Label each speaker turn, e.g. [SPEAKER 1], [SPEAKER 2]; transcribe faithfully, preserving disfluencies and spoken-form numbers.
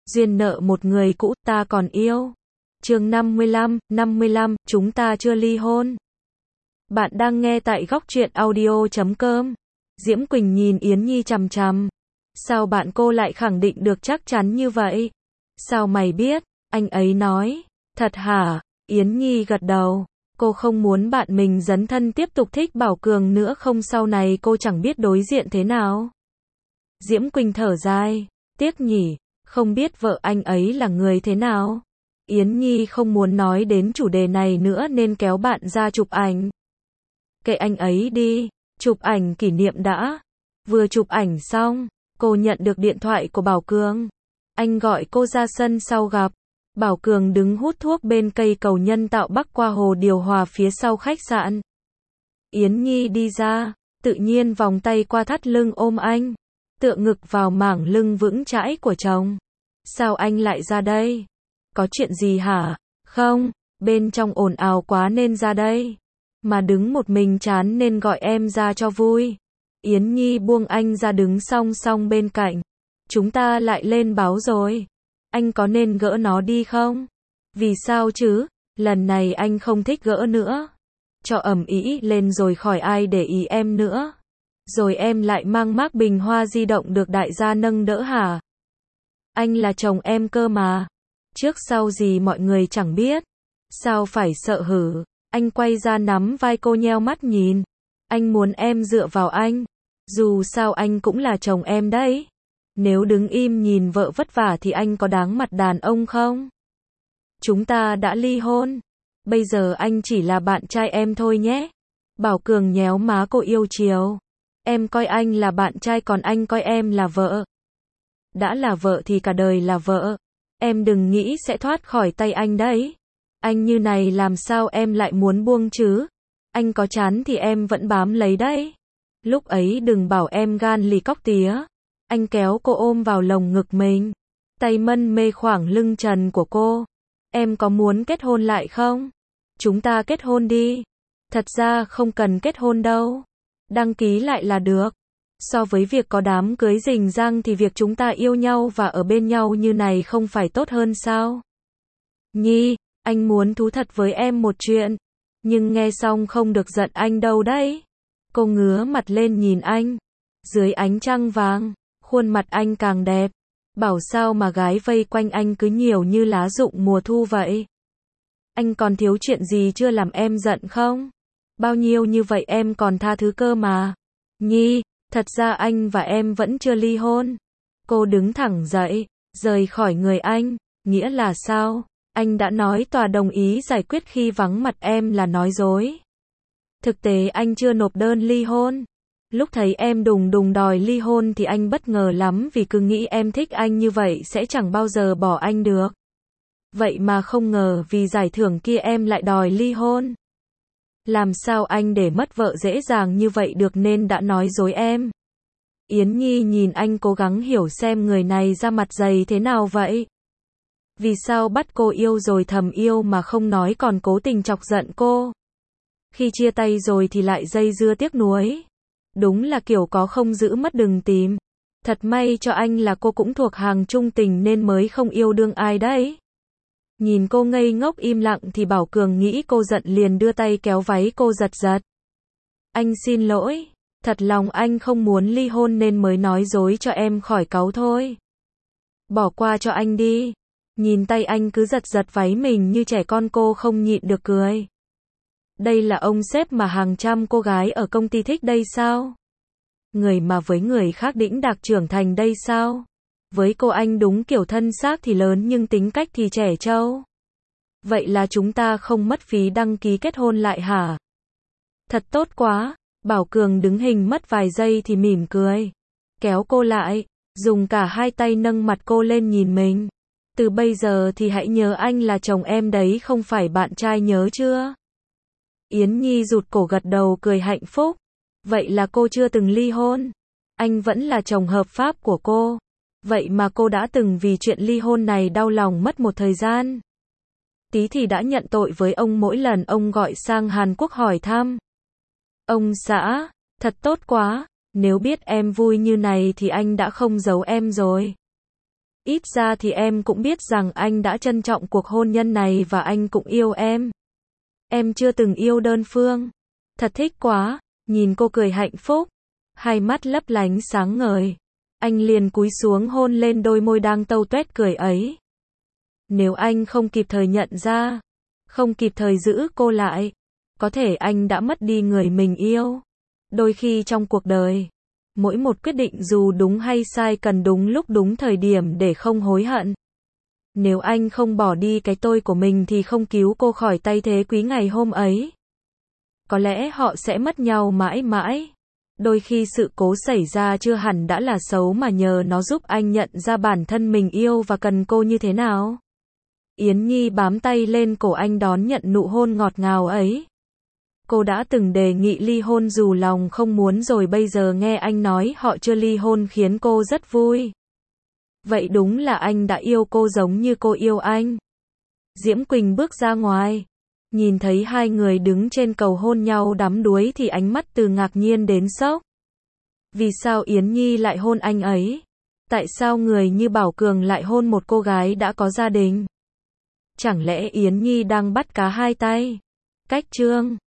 [SPEAKER 1] duyên nợ một người cũ, ta còn yêu. Chương năm mươi lăm, năm mươi lăm, chúng ta chưa ly hôn. Bạn đang nghe tại góc truyện audio chấm com. Diễm Quỳnh nhìn Yến Nhi chằm chằm. Sao bạn cô lại khẳng định được chắc chắn như vậy? Sao mày biết? Anh ấy nói. Thật hả? Yến Nhi gật đầu. Cô không muốn bạn mình dấn thân tiếp tục thích Bảo Cường nữa, không sau này cô chẳng biết đối diện thế nào. Diễm Quỳnh thở dài. Tiếc nhỉ, không biết vợ anh ấy là người thế nào. Yến Nhi không muốn nói đến chủ đề này nữa nên kéo bạn ra chụp ảnh. Kệ anh ấy đi, chụp ảnh kỷ niệm đã. Vừa chụp ảnh xong, cô nhận được điện thoại của Bảo Cường. Anh gọi cô ra sân sau gặp. Bảo Cường đứng hút thuốc bên cây cầu nhân tạo bắc qua hồ điều hòa phía sau khách sạn. Yến Nhi đi ra, tự nhiên vòng tay qua thắt lưng ôm anh, tựa ngực vào mảng lưng vững chãi của chồng. Sao anh lại ra đây? Có chuyện gì hả? Không, bên trong ồn ào quá nên ra đây. Mà đứng một mình chán nên gọi em ra cho vui. Yến Nhi buông anh ra đứng song song bên cạnh. Chúng ta lại lên báo rồi. Anh có nên gỡ nó đi không? Vì sao chứ? Lần này anh không thích gỡ nữa. Cho ầm ĩ lên rồi khỏi ai để ý em nữa. Rồi em lại mang mác bình hoa di động được đại gia nâng đỡ hả? Anh là chồng em cơ mà. Trước sau gì mọi người chẳng biết. Sao phải sợ hử? Anh quay ra nắm vai cô nheo mắt nhìn. Anh muốn em dựa vào anh. Dù sao anh cũng là chồng em đấy. Nếu đứng im nhìn vợ vất vả thì anh có đáng mặt đàn ông không? Chúng ta đã ly hôn. Bây giờ anh chỉ là bạn trai em thôi nhé. Bảo Cường nhéo má cô yêu chiều. Em coi anh là bạn trai còn anh coi em là vợ. Đã là vợ thì cả đời là vợ. Em đừng nghĩ sẽ thoát khỏi tay anh đấy. Anh như này làm sao em lại muốn buông chứ? Anh có chán thì em vẫn bám lấy đấy. Lúc ấy đừng bảo em gan lì cóc tía. Anh kéo cô ôm vào lồng ngực mình. Tay mân mê khoảng lưng trần của cô. Em có muốn kết hôn lại không? Chúng ta kết hôn đi. Thật ra không cần kết hôn đâu. Đăng ký lại là được. So với việc có đám cưới rình rang thì việc chúng ta yêu nhau và ở bên nhau như này không phải tốt hơn sao? Nhi, anh muốn thú thật với em một chuyện. Nhưng nghe xong không được giận anh đâu đấy. Cô ngứa mặt lên nhìn anh. Dưới ánh trăng vàng, khuôn mặt anh càng đẹp. Bảo sao mà gái vây quanh anh cứ nhiều như lá rụng mùa thu vậy? Anh còn thiếu chuyện gì chưa làm em giận không? Bao nhiêu như vậy em còn tha thứ cơ mà. Nhi, thật ra anh và em vẫn chưa ly hôn. Cô đứng thẳng dậy, rời khỏi người anh. Nghĩa là sao? Anh đã nói tòa đồng ý giải quyết khi vắng mặt em là nói dối. Thực tế anh chưa nộp đơn ly hôn. Lúc thấy em đùng đùng đòi ly hôn thì anh bất ngờ lắm vì cứ nghĩ em thích anh như vậy sẽ chẳng bao giờ bỏ anh được. Vậy mà không ngờ vì giải thưởng kia em lại đòi ly hôn. Làm sao anh để mất vợ dễ dàng như vậy được nên đã nói dối em. Yến Nhi nhìn anh cố gắng hiểu xem người này ra mặt dày thế nào vậy. Vì sao bắt cô yêu rồi thầm yêu mà không nói còn cố tình chọc giận cô. Khi chia tay rồi thì lại dây dưa tiếc nuối. Đúng là kiểu có không giữ mất đừng tìm. Thật may cho anh là cô cũng thuộc hàng trung tình nên mới không yêu đương ai đấy. Nhìn cô ngây ngốc im lặng thì Bảo Cường nghĩ cô giận liền đưa tay kéo váy cô giật giật. Anh xin lỗi. Thật lòng anh không muốn ly hôn nên mới nói dối cho em khỏi cáu thôi. Bỏ qua cho anh đi. Nhìn tay anh cứ giật giật váy mình như trẻ con cô không nhịn được cười. Đây là ông sếp mà hàng trăm cô gái ở công ty thích đây sao? Người mà với người khác đĩnh đạc trưởng thành đây sao? Với cô anh đúng kiểu thân xác thì lớn nhưng tính cách thì trẻ trâu. Vậy là chúng ta không mất phí đăng ký kết hôn lại hả? Thật tốt quá. Bảo Cường đứng hình mất vài giây thì mỉm cười. Kéo cô lại, dùng cả hai tay nâng mặt cô lên nhìn mình. Từ bây giờ thì hãy nhớ anh là chồng em đấy không phải bạn trai nhớ chưa? Yến Nhi rụt cổ gật đầu cười hạnh phúc. Vậy là cô chưa từng ly hôn. Anh vẫn là chồng hợp pháp của cô. Vậy mà cô đã từng vì chuyện ly hôn này đau lòng mất một thời gian. Tí thì đã nhận tội với ông mỗi lần ông gọi sang Hàn Quốc hỏi thăm. Ông xã, thật tốt quá. Nếu biết em vui như này thì anh đã không giấu em rồi. Ít ra thì em cũng biết rằng anh đã trân trọng cuộc hôn nhân này và anh cũng yêu em. Em chưa từng yêu đơn phương. Thật thích quá. Nhìn cô cười hạnh phúc, hai mắt lấp lánh sáng ngời. Anh liền cúi xuống hôn lên đôi môi đang tâu tuét cười ấy. Nếu anh không kịp thời nhận ra, không kịp thời giữ cô lại, có thể anh đã mất đi người mình yêu. Đôi khi trong cuộc đời, mỗi một quyết định dù đúng hay sai cần đúng lúc đúng thời điểm để không hối hận. Nếu anh không bỏ đi cái tôi của mình thì không cứu cô khỏi tay thế quý ngày hôm ấy, có lẽ họ sẽ mất nhau mãi mãi. Đôi khi sự cố xảy ra chưa hẳn đã là xấu mà nhờ nó giúp anh nhận ra bản thân mình yêu và cần cô như thế nào. Yến Nhi bám tay lên cổ anh đón nhận nụ hôn ngọt ngào ấy. Cô đã từng đề nghị ly hôn dù lòng không muốn rồi bây giờ nghe anh nói họ chưa ly hôn khiến cô rất vui. Vậy đúng là anh đã yêu cô giống như cô yêu anh. Diễm Quỳnh bước ra ngoài, nhìn thấy hai người đứng trên cầu hôn nhau đắm đuối thì ánh mắt từ ngạc nhiên đến sốc. Vì sao Yến Nhi lại hôn anh ấy? Tại sao người như Bảo Cường lại hôn một cô gái đã có gia đình? Chẳng lẽ Yến Nhi đang bắt cá hai tay? Cách chương